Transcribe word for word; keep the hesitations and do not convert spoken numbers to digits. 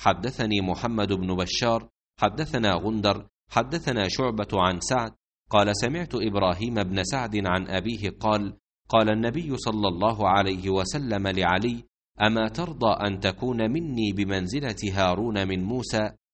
حدثني محمد بن بشار حدثنا غندر حدثنا شعبة عن سعد قال سمعت إبراهيم بن سعد عن أبيه قال قال النبي صلى الله عليه وسلم لعلي: أما ترضى أن تكون مني بمنزلة هارون من موسى؟